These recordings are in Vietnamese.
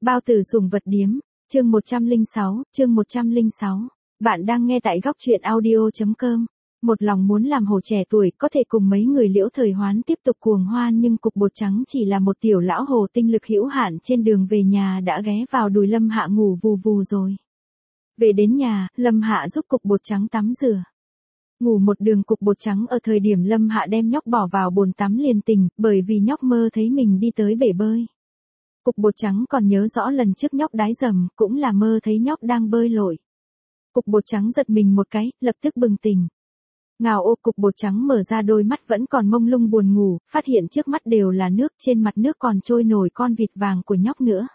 Bao tử sủng vật điếm, chương 106. Bạn đang nghe tại góc truyện audio.com. Một lòng muốn làm hổ trẻ tuổi có thể cùng mấy người Liễu Thời Hoán tiếp tục cuồng hoan, nhưng cục bột trắng chỉ là một tiểu lão hồ tinh lực hữu hạn, trên đường về nhà đã ghé vào đùi Lâm Hạ ngủ vù vù rồi. Về đến nhà, Lâm Hạ giúp cục bột trắng tắm rửa. Ngủ một đường cục bột trắng ở thời điểm Lâm Hạ đem nhóc bỏ vào bồn tắm liền tỉnh, bởi vì nhóc mơ thấy mình đi tới bể bơi. Cục bột trắng còn nhớ rõ lần trước nhóc đái dầm, cũng là mơ thấy nhóc đang bơi lội. Cục bột trắng giật mình một cái, lập tức bừng tỉnh. Ngào ô, cục bột trắng mở ra đôi mắt vẫn còn mông lung buồn ngủ, phát hiện trước mắt đều là nước, trên mặt nước còn trôi nổi con vịt vàng của nhóc nữa.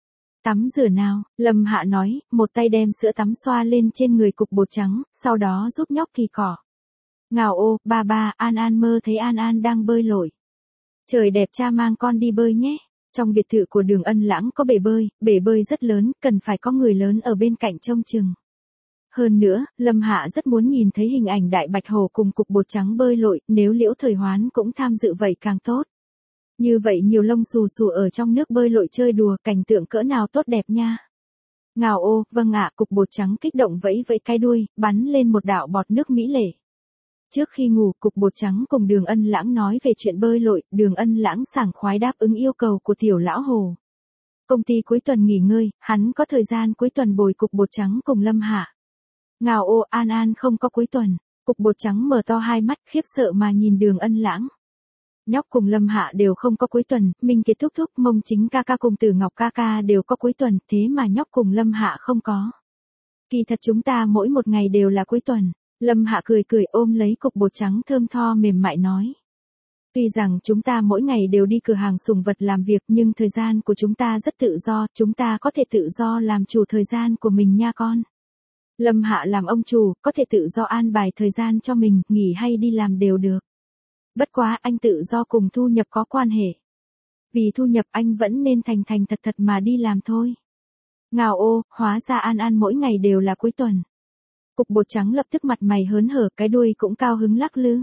Tắm rửa nào, Lâm Hạ nói, một tay đem sữa tắm xoa lên trên người cục bột trắng, sau đó giúp nhóc kỳ cỏ. Ngào ô, ba, An An mơ thấy An An đang bơi lội. Trời đẹp, cha mang con đi bơi nhé. Trong biệt thự của Đường Ân Lãng có bể bơi rất lớn, cần phải có người lớn ở bên cạnh trông chừng. Hơn nữa, Lâm Hạ rất muốn nhìn thấy hình ảnh Đại Bạch Hổ cùng cục bột trắng bơi lội, nếu Liễu Thời Hoán cũng tham dự vậy càng tốt. Như vậy nhiều lông xù xù ở trong nước bơi lội chơi đùa, cảnh tượng cỡ nào tốt đẹp nha. Ngào ô, vâng ạ, cục bột trắng kích động vẫy vẫy cái đuôi, bắn lên một đạo bọt nước mỹ lệ. Trước khi ngủ, cục bột trắng cùng Đường Ân Lãng nói về chuyện bơi lội, Đường Ân Lãng sảng khoái đáp ứng yêu cầu của tiểu lão hồ. Công ty cuối tuần nghỉ ngơi, hắn có thời gian cuối tuần bồi cục bột trắng cùng Lâm Hạ. Ngào ô, An An không có cuối tuần. Cục bột trắng mở to hai mắt khiếp sợ mà nhìn Đường Ân Lãng. Nhóc cùng Lâm Hạ đều không có cuối tuần, Minh Kiệt thúc thúc, Mông Chính ca ca cùng Tử Ngọc ca ca đều có cuối tuần, thế mà nhóc cùng Lâm Hạ không có. Kỳ thật chúng ta mỗi một ngày đều là cuối tuần. Lâm Hạ cười cười ôm lấy cục bột trắng thơm tho mềm mại nói. Tuy rằng chúng ta mỗi ngày đều đi cửa hàng sủng vật làm việc, nhưng thời gian của chúng ta rất tự do, chúng ta có thể tự do làm chủ thời gian của mình nha con. Lâm Hạ làm ông chủ, có thể tự do an bài thời gian cho mình, nghỉ hay đi làm đều được. Bất quá anh tự do cùng thu nhập có quan hệ. Vì thu nhập anh vẫn nên thành thật mà đi làm thôi. Ngào ô, hóa ra An An mỗi ngày đều là cuối tuần. Cục bột trắng lập tức mặt mày hớn hở, cái đuôi cũng cao hứng lắc lư.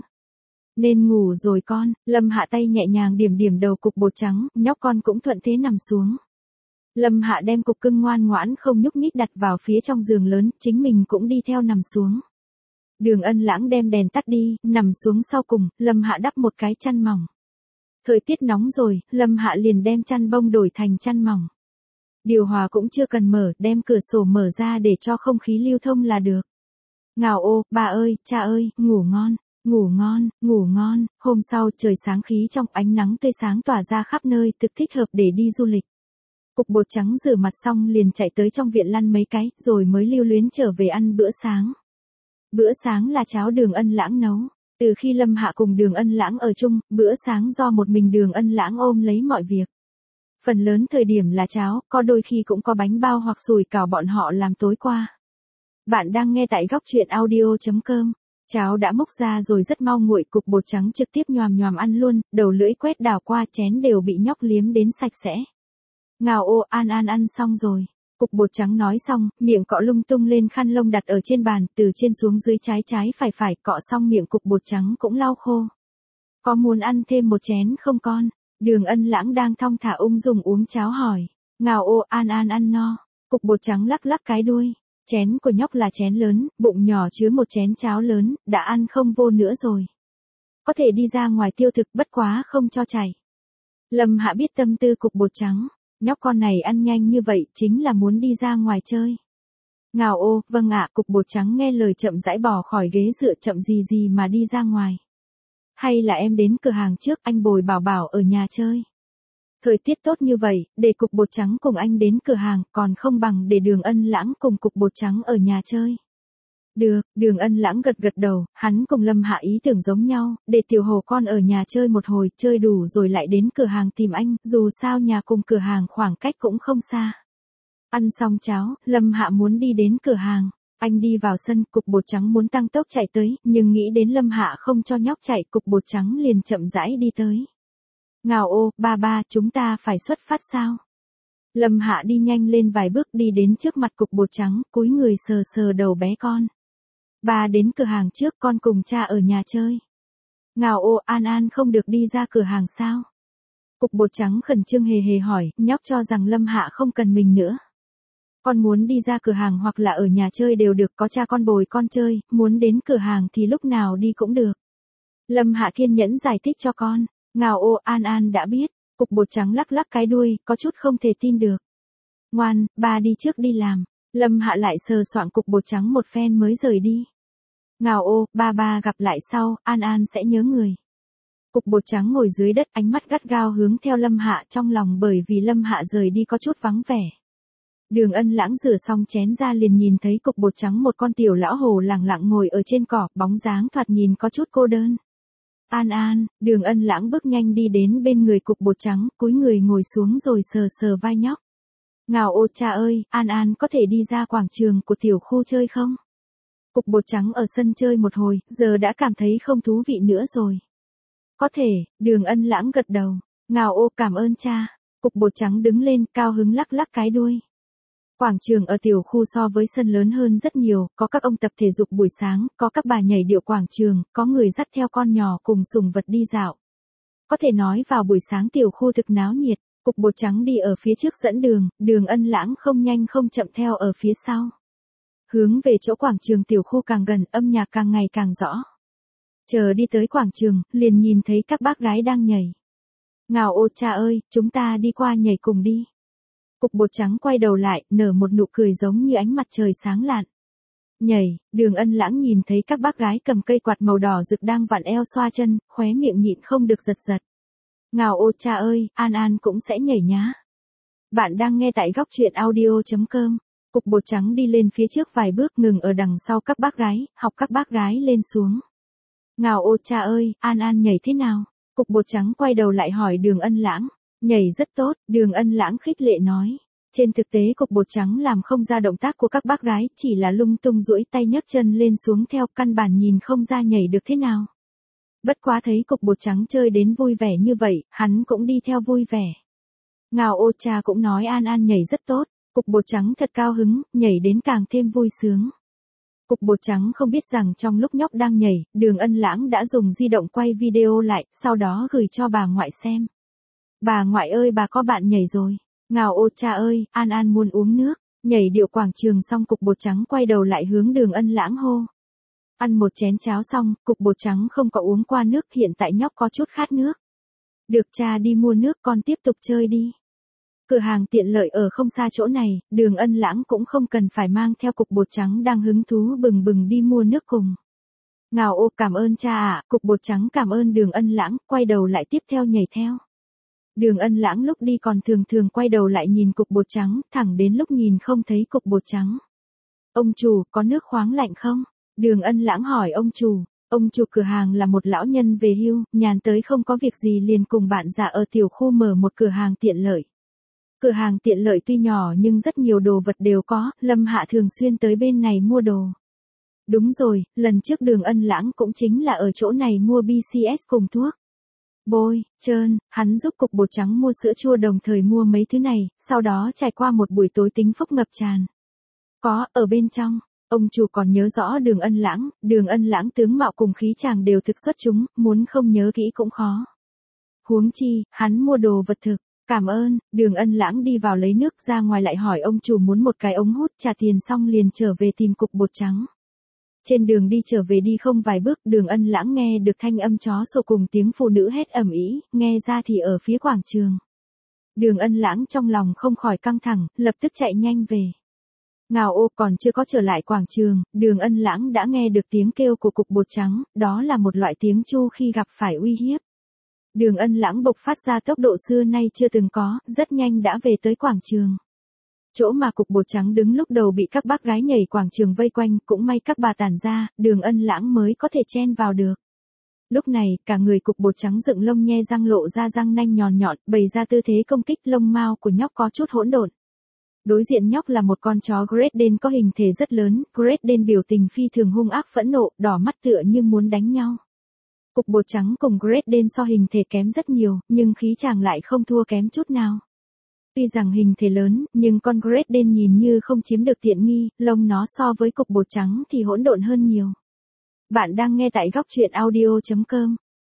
Nên ngủ rồi con, Lâm Hạ tay nhẹ nhàng điểm đầu cục bột trắng, nhóc con cũng thuận thế nằm xuống. Lâm Hạ đem cục cưng ngoan ngoãn không nhúc nhích đặt vào phía trong giường lớn, chính mình cũng đi theo nằm xuống. Đường Ân Lãng đem đèn tắt đi, nằm xuống sau cùng, Lâm Hạ đắp một cái chăn mỏng. Thời tiết nóng rồi, Lâm Hạ liền đem chăn bông đổi thành chăn mỏng. Điều hòa cũng chưa cần mở, đem cửa sổ mở ra để cho không khí lưu thông là được. Ngào ô, ba ơi, cha ơi, ngủ ngon. Hôm sau trời sáng khí trong, ánh nắng tươi sáng tỏa ra khắp nơi, thực thích hợp để đi du lịch. Cục bột trắng rửa mặt xong liền chạy tới trong viện lăn mấy cái, rồi mới lưu luyến trở về ăn bữa sáng. Bữa sáng là cháo Đường Ân Lãng nấu. Từ khi Lâm Hạ cùng Đường Ân Lãng ở chung, bữa sáng do một mình Đường Ân Lãng ôm lấy mọi việc. Phần lớn thời điểm là cháo, có đôi khi cũng có bánh bao hoặc sủi cảo bọn họ làm tối qua. Bạn đang nghe tại góc truyện audio.com. Cháo đã múc ra rồi rất mau nguội, cục bột trắng trực tiếp nhoàm ăn luôn, đầu lưỡi quét đảo qua chén đều bị nhóc liếm đến sạch sẽ. Ngào ô, An An ăn xong rồi. Cục bột trắng nói xong, miệng cọ lung tung lên khăn lông đặt ở trên bàn, từ trên xuống dưới trái phải, cọ xong miệng cục bột trắng cũng lau khô. Có muốn ăn thêm một chén không con? Đường Ân Lãng đang thong thả ung dung uống cháo hỏi. Ngào ô, An An ăn no. Cục bột trắng lắc cái đuôi. Chén của nhóc là chén lớn, bụng nhỏ chứa một chén cháo lớn, đã ăn không vô nữa rồi. Có thể đi ra ngoài tiêu thực, bất quá không cho chảy. Lâm Hạ biết tâm tư cục bột trắng. Nhóc con này ăn nhanh như vậy chính là muốn đi ra ngoài chơi. Ngào ô, vâng ạ, cục bột trắng nghe lời chậm rãi bỏ khỏi ghế dựa, chậm gì mà đi ra ngoài. Hay là em đến cửa hàng trước, anh bồi bảo bảo ở nhà chơi. Thời tiết tốt như vậy, để cục bột trắng cùng anh đến cửa hàng, còn không bằng để Đường Ân Lãng cùng cục bột trắng ở nhà chơi. Được, Đường Ân Lãng gật đầu, hắn cùng Lâm Hạ ý tưởng giống nhau, để tiểu hồ con ở nhà chơi một hồi, chơi đủ rồi lại đến cửa hàng tìm anh, dù sao nhà cùng cửa hàng khoảng cách cũng không xa. Ăn xong cháo, Lâm Hạ muốn đi đến cửa hàng. Anh đi vào sân, cục bột trắng muốn tăng tốc chạy tới, nhưng nghĩ đến Lâm Hạ không cho nhóc chạy, cục bột trắng liền chậm rãi đi tới. Ngào ô, ba, chúng ta phải xuất phát sao? Lâm Hạ đi nhanh lên vài bước đi đến trước mặt cục bột trắng, cúi người sờ đầu bé con. Ba đến cửa hàng trước, con cùng cha ở nhà chơi. Ngào ô, An An không được đi ra cửa hàng sao? Cục bột trắng khẩn trương hề hề hỏi, nhóc cho rằng Lâm Hạ không cần mình nữa. Con muốn đi ra cửa hàng hoặc là ở nhà chơi đều được, có cha con bồi con chơi, muốn đến cửa hàng thì lúc nào đi cũng được. Lâm Hạ kiên nhẫn giải thích cho con. Ngào ô, An An đã biết. Cục bột trắng lắc lắc cái đuôi, có chút không thể tin được. Ngoan, ba đi trước đi làm. Lâm Hạ lại sờ soạng cục bột trắng một phen mới rời đi. Ngào ô, ba gặp lại sau, An An sẽ nhớ người. Cục bột trắng ngồi dưới đất, ánh mắt gắt gao hướng theo Lâm Hạ trong lòng, bởi vì Lâm Hạ rời đi có chút vắng vẻ. Đường Ân Lãng rửa xong chén ra liền nhìn thấy cục bột trắng một con tiểu lão hồ lẳng lặng ngồi ở trên cỏ, bóng dáng thoạt nhìn có chút cô đơn. An An, Đường Ân Lãng bước nhanh đi đến bên người cục bột trắng, cúi người ngồi xuống rồi sờ sờ vai nhóc. Ngào ô cha ơi, An An có thể đi ra quảng trường của tiểu khu chơi không? Cục bột trắng ở sân chơi một hồi, giờ đã cảm thấy không thú vị nữa rồi. Có thể, Đường Ân Lãng gật đầu. Ngào ô, cảm ơn cha. Cục bột trắng đứng lên, cao hứng lắc lắc cái đuôi. Quảng trường ở tiểu khu so với sân lớn hơn rất nhiều, có các ông tập thể dục buổi sáng, có các bà nhảy điệu quảng trường, có người dắt theo con nhỏ cùng sủng vật đi dạo. Có thể nói vào buổi sáng tiểu khu thực náo nhiệt, cục bột trắng đi ở phía trước dẫn đường, Đường Ân Lãng không nhanh không chậm theo ở phía sau. Hướng về chỗ quảng trường tiểu khu càng gần, âm nhạc càng ngày càng rõ. Chờ đi tới quảng trường, liền nhìn thấy các bác gái đang nhảy. Ngào ô cha ơi, chúng ta đi qua nhảy cùng đi. Cục bột trắng quay đầu lại, nở một nụ cười giống như ánh mặt trời sáng lạn. Nhảy, Đường Ân Lãng nhìn thấy các bác gái cầm cây quạt màu đỏ rực đang vặn eo xoa chân, khóe miệng nhịn không được giật giật. Ngào ô cha ơi, An An cũng sẽ nhảy nhá. Bạn đang nghe tại góc truyện audio.com. Cục bột trắng đi lên phía trước vài bước, ngừng ở đằng sau các bác gái, học các bác gái lên xuống. Ngào ô cha ơi, An An nhảy thế nào? Cục bột trắng quay đầu lại hỏi Đường Ân Lãng. Nhảy rất tốt, Đường Ân Lãng khích lệ nói. Trên thực tế cục bột trắng làm không ra động tác của các bác gái, chỉ là lung tung duỗi tay nhấc chân lên xuống theo, căn bản nhìn không ra nhảy được thế nào. Bất quá thấy cục bột trắng chơi đến vui vẻ như vậy, hắn cũng đi theo vui vẻ. Ngào ô cha cũng nói An An nhảy rất tốt, cục bột trắng thật cao hứng, nhảy đến càng thêm vui sướng. Cục bột trắng không biết rằng trong lúc nhóc đang nhảy, Đường Ân Lãng đã dùng di động quay video lại, sau đó gửi cho bà ngoại xem. Bà ngoại ơi, bà có bạn nhảy rồi. Ngào ô cha ơi, An An muốn uống nước. Nhảy điệu quảng trường xong cục bột trắng quay đầu lại hướng Đường Ân Lãng hô. Ăn một chén cháo xong, cục bột trắng không có uống qua nước, hiện tại nhóc có chút khát nước. Được, cha đi mua nước, con tiếp tục chơi đi. Cửa hàng tiện lợi ở không xa chỗ này, Đường Ân Lãng cũng không cần phải mang theo cục bột trắng đang hứng thú bừng bừng đi mua nước cùng. Ngào ô, cảm ơn cha ạ. Cục bột trắng cảm ơn Đường Ân Lãng, quay đầu lại tiếp theo nhảy theo. Đường Ân Lãng lúc đi còn thường quay đầu lại nhìn cục bột trắng, thẳng đến lúc nhìn không thấy cục bột trắng. Ông chủ, có nước khoáng lạnh không? Đường Ân Lãng hỏi ông chủ. Ông chủ cửa hàng là một lão nhân về hưu, nhàn tới không có việc gì liền cùng bạn già ở tiểu khu mở một cửa hàng tiện lợi. Cửa hàng tiện lợi tuy nhỏ nhưng rất nhiều đồ vật đều có, Lâm Hạ thường xuyên tới bên này mua đồ. Đúng rồi, lần trước Đường Ân Lãng cũng chính là ở chỗ này mua BCS cùng thuốc. Bôi, trơn, hắn giúp cục bột trắng mua sữa chua đồng thời mua mấy thứ này, sau đó trải qua một buổi tối tính phúc ngập tràn. Có, ở bên trong, ông chủ còn nhớ rõ Đường Ân Lãng tướng mạo cùng khí chàng đều thực xuất chúng, muốn không nhớ kỹ cũng khó. Huống chi, hắn mua đồ vật thực. Cảm ơn, Đường Ân Lãng đi vào lấy nước ra ngoài lại hỏi ông chủ muốn một cái ống hút, trả tiền xong liền trở về tìm cục bột trắng. Trên đường đi trở về đi không vài bước, Đường Ân Lãng nghe được thanh âm chó sủa cùng tiếng phụ nữ hét ầm ĩ, nghe ra thì ở phía quảng trường. Đường Ân Lãng trong lòng không khỏi căng thẳng, lập tức chạy nhanh về. Ngào ô, còn chưa có trở lại quảng trường, Đường Ân Lãng đã nghe được tiếng kêu của cục bột trắng, đó là một loại tiếng chu khi gặp phải uy hiếp. Đường Ân Lãng bộc phát ra tốc độ xưa nay chưa từng có, rất nhanh đã về tới quảng trường. Chỗ mà cục bột trắng đứng lúc đầu bị các bác gái nhảy quảng trường vây quanh, cũng may các bà tản ra, Đường Ân Lãng mới có thể chen vào được. Lúc này, cả người cục bột trắng dựng lông nhe răng lộ ra răng nanh nhọn nhọn, bày ra tư thế công kích, lông mao của nhóc có chút hỗn độn. Đối diện nhóc là một con chó Great Dane có hình thể rất lớn, Great Dane biểu tình phi thường hung ác phẫn nộ, đỏ mắt tựa như muốn đánh nhau. Cục bột trắng cùng Great Dane so hình thể kém rất nhiều, nhưng khí chàng lại không thua kém chút nào. Tuy rằng hình thể lớn, nhưng con Great Dane nhìn như không chiếm được tiện nghi, lông nó so với cục bột trắng thì hỗn độn hơn nhiều. Bạn đang nghe tại góc truyện audio.com.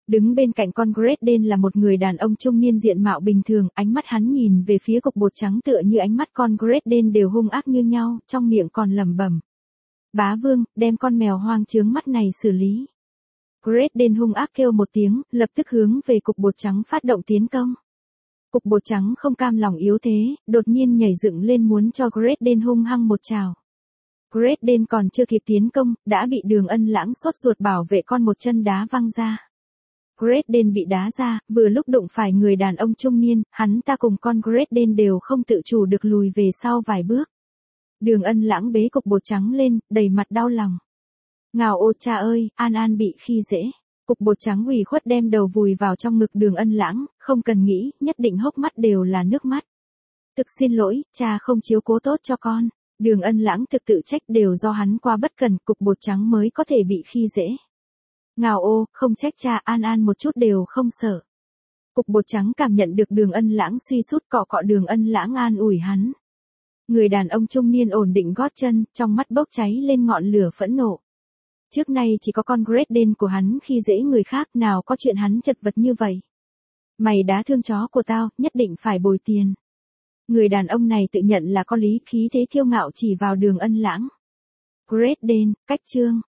Đứng bên cạnh con Great Dane là một người đàn ông trung niên diện mạo bình thường, ánh mắt hắn nhìn về phía cục bột trắng tựa như ánh mắt con Great Dane đều hung ác như nhau, trong miệng còn lẩm bẩm. Bá vương, đem con mèo hoang chướng mắt này xử lý. Great Dane hung ác kêu một tiếng, lập tức hướng về cục bột trắng phát động tiến công. Cục bột trắng không cam lòng yếu thế, đột nhiên nhảy dựng lên muốn cho Great Dane hung hăng một trào. Great Dane còn chưa kịp tiến công, đã bị Đường Ân Lãng sốt ruột bảo vệ con một chân đá văng ra. Great Dane bị đá ra, vừa lúc đụng phải người đàn ông trung niên, hắn ta cùng con Great Dane đều không tự chủ được lùi về sau vài bước. Đường Ân Lãng bế cục bột trắng lên, đầy mặt đau lòng. Ngào ô cha ơi, An An bị khi dễ. Cục bột trắng ủy khuất đem đầu vùi vào trong ngực Đường Ân Lãng, không cần nghĩ, nhất định hốc mắt đều là nước mắt. Thực xin lỗi, cha không chiếu cố tốt cho con. Đường Ân Lãng thực tự trách đều do hắn qua bất cần, cục bột trắng mới có thể bị khi dễ. Ngào ô, không trách cha, An An một chút đều không sợ. Cục bột trắng cảm nhận được Đường Ân Lãng suy sút, cọ cọ Đường Ân Lãng an ủi hắn. Người đàn ông trung niên ổn định gót chân, trong mắt bốc cháy lên ngọn lửa phẫn nộ. Trước nay chỉ có con Great Dane của hắn khi dễ người khác, nào có chuyện hắn chật vật như vậy. Mày đá thương chó của tao, nhất định phải bồi tiền. Người đàn ông này tự nhận là có lý, khí thế kiêu ngạo chỉ vào Đường Ân Lãng. Great Dane, cách chương.